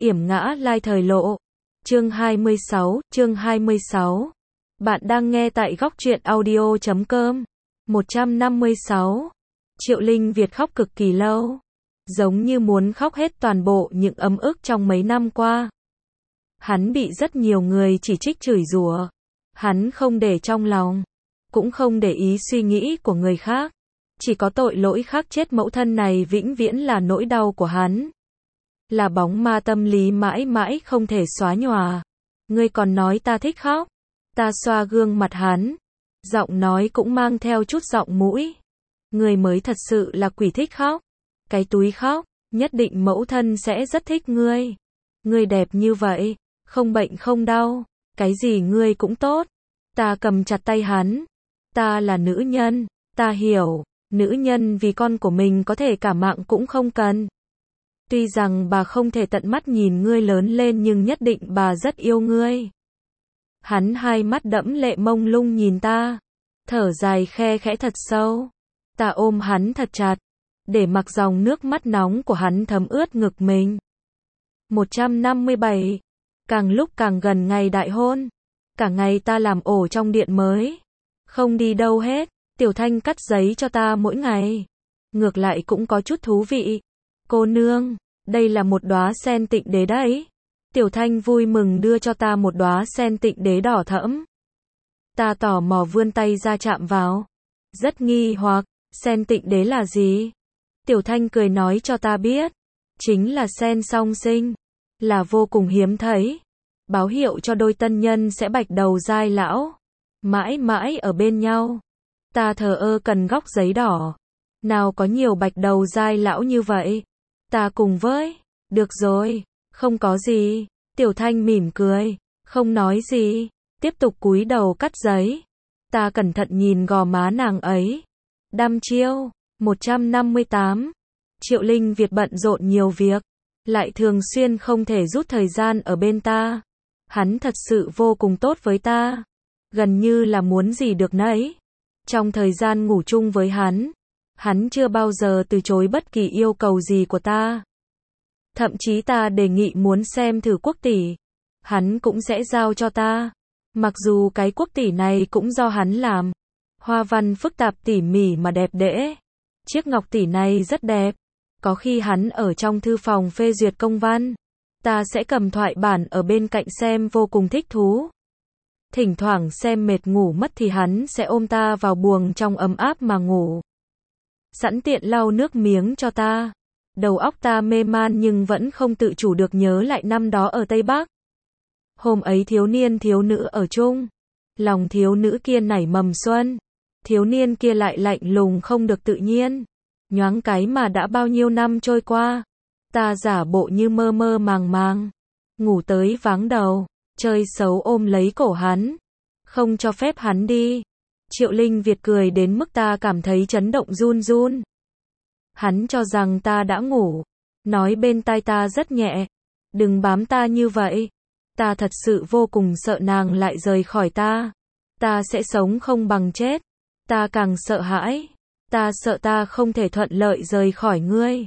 Yểm ngã lai thời lộ. Chương 26. Bạn đang nghe tại góc truyện audio.com. 156. Triệu Linh Việt khóc cực kỳ lâu. Giống như muốn khóc hết toàn bộ những ấm ức trong mấy năm qua. Hắn bị rất nhiều người chỉ trích chửi rủa. Hắn không để trong lòng. Cũng không để ý suy nghĩ của người khác. Chỉ có tội lỗi khắc chết mẫu thân này vĩnh viễn là nỗi đau của hắn. Là bóng ma tâm lý mãi mãi không thể xóa nhòa. Ngươi còn nói ta thích khóc. Ta xoa gương mặt hắn. Giọng nói cũng mang theo chút giọng mũi. Ngươi mới thật sự là quỷ thích khóc. Cái túi khóc, nhất định mẫu thân sẽ rất thích ngươi. Ngươi đẹp như vậy, không bệnh không đau, cái gì ngươi cũng tốt. Ta cầm chặt tay hắn. Ta là nữ nhân, ta hiểu, nữ nhân vì con của mình có thể cả mạng cũng không cần. Tuy rằng bà không thể tận mắt nhìn ngươi lớn lên nhưng nhất định bà rất yêu ngươi. Hắn hai mắt đẫm lệ mông lung nhìn ta, thở dài khe khẽ thật sâu. Ta ôm hắn thật chặt, để mặc dòng nước mắt nóng của hắn thấm ướt ngực mình. 157. Càng lúc càng gần ngày đại hôn, cả ngày ta làm ổ trong điện mới, không đi đâu hết. Tiểu Thanh cắt giấy cho ta mỗi ngày, ngược lại cũng có chút thú vị. Cô nương, đây là một đóa sen tịnh đế đấy. Tiểu Thanh vui mừng đưa cho ta một đóa sen tịnh đế đỏ thẫm. Ta tò mò vươn tay ra chạm vào, rất nghi hoặc, sen tịnh đế là gì? Tiểu Thanh cười nói cho ta biết, chính là sen song sinh, là vô cùng hiếm thấy, báo hiệu cho đôi tân nhân sẽ bạch đầu giai lão, mãi mãi ở bên nhau. Ta thờ ơ cần góc giấy đỏ, nào có nhiều bạch đầu giai lão như vậy. Ta cùng với, được rồi, không có gì. Tiểu Thanh mỉm cười, không nói gì, tiếp tục cúi đầu cắt giấy. Ta cẩn thận nhìn gò má nàng ấy. Đăm chiêu. 158. Triệu Linh Việt bận rộn nhiều việc, lại thường xuyên không thể rút thời gian ở bên ta. Hắn thật sự vô cùng tốt với ta, gần như là muốn gì được nấy. Trong thời gian ngủ chung với hắn chưa bao giờ từ chối bất kỳ yêu cầu gì của ta. Thậm chí ta đề nghị muốn xem thử quốc tỷ, hắn cũng sẽ giao cho ta. Mặc dù cái quốc tỷ này cũng do hắn làm, hoa văn phức tạp tỉ mỉ mà đẹp đẽ. Chiếc ngọc tỷ này rất đẹp. Có khi hắn ở trong thư phòng phê duyệt công văn, ta sẽ cầm thoại bản ở bên cạnh xem vô cùng thích thú. Thỉnh thoảng xem mệt ngủ mất thì hắn sẽ ôm ta vào buồng trong ấm áp mà ngủ. Sẵn tiện lau nước miếng cho ta. Đầu óc ta mê man nhưng vẫn không tự chủ được nhớ lại năm đó ở Tây Bắc. Hôm ấy thiếu niên thiếu nữ ở chung. Lòng thiếu nữ kia nảy mầm xuân. Thiếu niên kia lại lạnh lùng không được tự nhiên. Nhoáng cái mà đã bao nhiêu năm trôi qua. Ta giả bộ như mơ mơ màng màng. Ngủ tới váng đầu. Chơi xấu ôm lấy cổ hắn. Không cho phép hắn đi. Triệu Linh Việt cười đến mức ta cảm thấy chấn động run run. Hắn cho rằng ta đã ngủ. Nói bên tai ta rất nhẹ. Đừng bám ta như vậy. Ta thật sự vô cùng sợ nàng lại rời khỏi ta. Ta sẽ sống không bằng chết. Ta càng sợ hãi. Ta sợ ta không thể thuận lợi rời khỏi ngươi.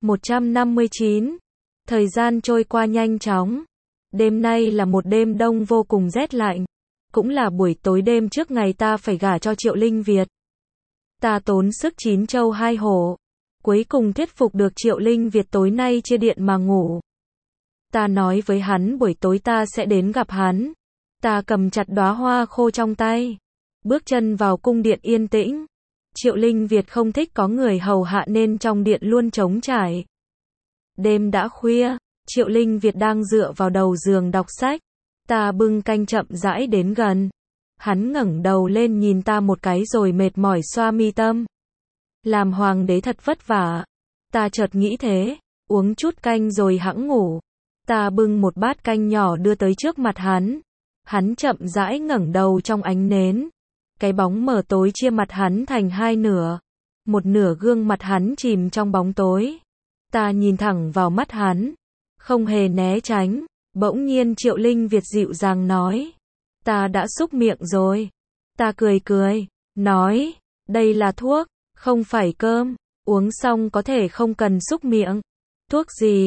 159. Thời gian trôi qua nhanh chóng. Đêm nay là một đêm đông vô cùng rét lạnh. Cũng là buổi tối đêm trước ngày ta phải gả cho Triệu Linh Việt. Ta tốn sức 9 châu 2 hổ. Cuối cùng thuyết phục được Triệu Linh Việt tối nay chia điện mà ngủ. Ta nói với hắn buổi tối ta sẽ đến gặp hắn. Ta cầm chặt đóa hoa khô trong tay. Bước chân vào cung điện yên tĩnh. Triệu Linh Việt không thích có người hầu hạ nên trong điện luôn trống trải. Đêm đã khuya, Triệu Linh Việt đang dựa vào đầu giường đọc sách. Ta bưng canh chậm rãi đến gần. Hắn ngẩng đầu lên nhìn ta một cái rồi mệt mỏi xoa mi tâm. Làm hoàng đế thật vất vả. Ta chợt nghĩ thế, uống chút canh rồi hẵng ngủ. Ta bưng một bát canh nhỏ đưa tới trước mặt hắn. Hắn chậm rãi ngẩng đầu trong ánh nến. Cái bóng mờ tối chia mặt hắn thành hai nửa. Một nửa gương mặt hắn chìm trong bóng tối. Ta nhìn thẳng vào mắt hắn, không hề né tránh. Bỗng nhiên Triệu Linh Việt dịu dàng nói. Ta đã xúc miệng rồi. Ta cười cười, nói, đây là thuốc, không phải cơm. Uống xong có thể không cần xúc miệng. Thuốc gì?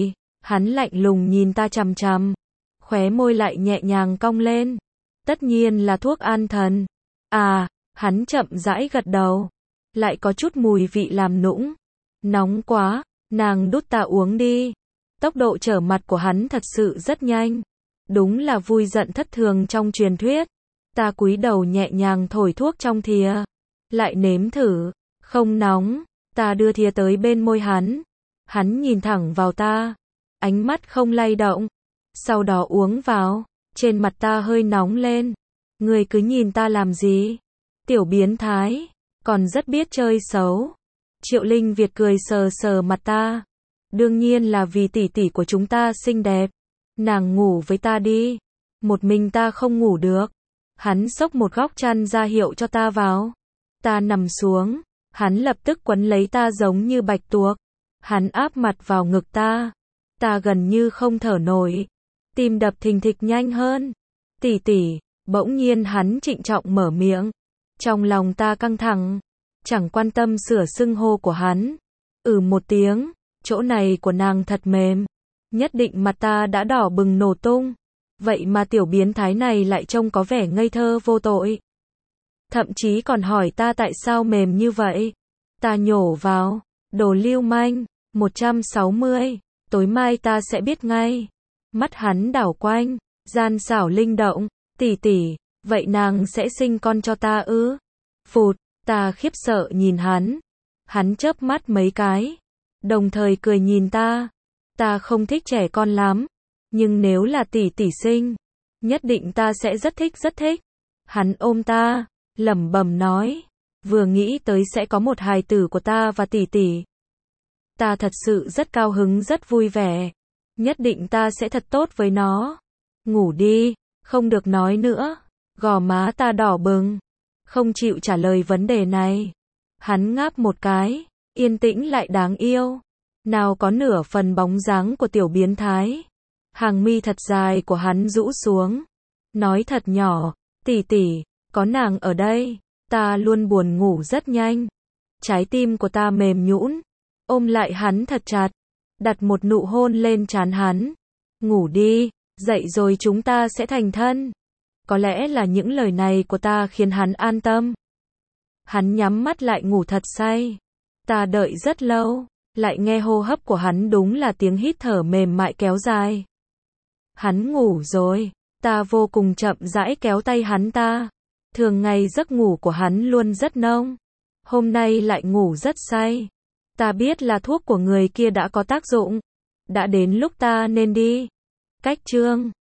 Hắn lạnh lùng nhìn ta chằm chằm, khóe môi lại nhẹ nhàng cong lên. Tất nhiên là thuốc an thần. À, hắn chậm rãi gật đầu. Lại có chút mùi vị làm nũng. Nóng quá, nàng đút ta uống đi. Tốc độ trở mặt của hắn thật sự rất nhanh. Đúng là vui giận thất thường trong truyền thuyết. Ta cúi đầu nhẹ nhàng thổi thuốc trong thìa. Lại nếm thử. Không nóng. Ta đưa thìa tới bên môi hắn. Hắn nhìn thẳng vào ta. Ánh mắt không lay động. Sau đó uống vào. Trên mặt ta hơi nóng lên. Người cứ nhìn ta làm gì? Tiểu biến thái. Còn rất biết chơi xấu. Triệu Linh Việt cười sờ sờ mặt ta. Đương nhiên là vì tỷ tỷ của chúng ta xinh đẹp. Nàng ngủ với ta đi. Một mình ta không ngủ được. Hắn xốc một góc chăn ra hiệu cho ta vào. Ta nằm xuống. Hắn lập tức quấn lấy ta giống như bạch tuộc. Hắn áp mặt vào ngực ta. Ta gần như không thở nổi. Tim đập thình thịch nhanh hơn. Tỷ tỷ. Bỗng nhiên hắn trịnh trọng mở miệng. Trong lòng ta căng thẳng. Chẳng quan tâm sửa xưng hô của hắn. Một tiếng. Chỗ này của nàng thật mềm. Nhất định mặt ta đã đỏ bừng nổ tung. Vậy mà tiểu biến thái này lại trông có vẻ ngây thơ vô tội. Thậm chí còn hỏi ta tại sao mềm như vậy. Ta nhổ vào. Đồ lưu manh. 160. Tối mai ta sẽ biết ngay. Mắt hắn đảo quanh. Gian xảo linh động. Tỷ tỷ. Vậy nàng sẽ sinh con cho ta ư? Phụt. Ta khiếp sợ nhìn hắn. Hắn chớp mắt mấy cái. Đồng thời cười nhìn ta. Ta không thích trẻ con lắm. Nhưng nếu là tỷ tỷ sinh. Nhất định ta sẽ rất thích rất thích. Hắn ôm ta. Lẩm bẩm nói. Vừa nghĩ tới sẽ có một hài tử của ta và tỷ tỷ. Ta thật sự rất cao hứng rất vui vẻ. Nhất định ta sẽ thật tốt với nó. Ngủ đi. Không được nói nữa. Gò má ta đỏ bừng. Không chịu trả lời vấn đề này. Hắn ngáp một cái. Yên tĩnh lại đáng yêu. Nào có nửa phần bóng dáng của tiểu biến thái. Hàng mi thật dài của hắn rũ xuống. Nói thật nhỏ. Tỷ tỷ. Có nàng ở đây. Ta luôn buồn ngủ rất nhanh. Trái tim của ta mềm nhũn. Ôm lại hắn thật chặt. Đặt một nụ hôn lên trán hắn. Ngủ đi. Dậy rồi chúng ta sẽ thành thân. Có lẽ là những lời này của ta khiến hắn an tâm. Hắn nhắm mắt lại ngủ thật say. Ta đợi rất lâu. Lại nghe hô hấp của hắn đúng là tiếng hít thở mềm mại kéo dài. Hắn ngủ rồi. Ta vô cùng chậm rãi kéo tay hắn ta. Thường ngày giấc ngủ của hắn luôn rất nông. Hôm nay lại ngủ rất say. Ta biết là thuốc của người kia đã có tác dụng. Đã đến lúc ta nên đi. Cách chương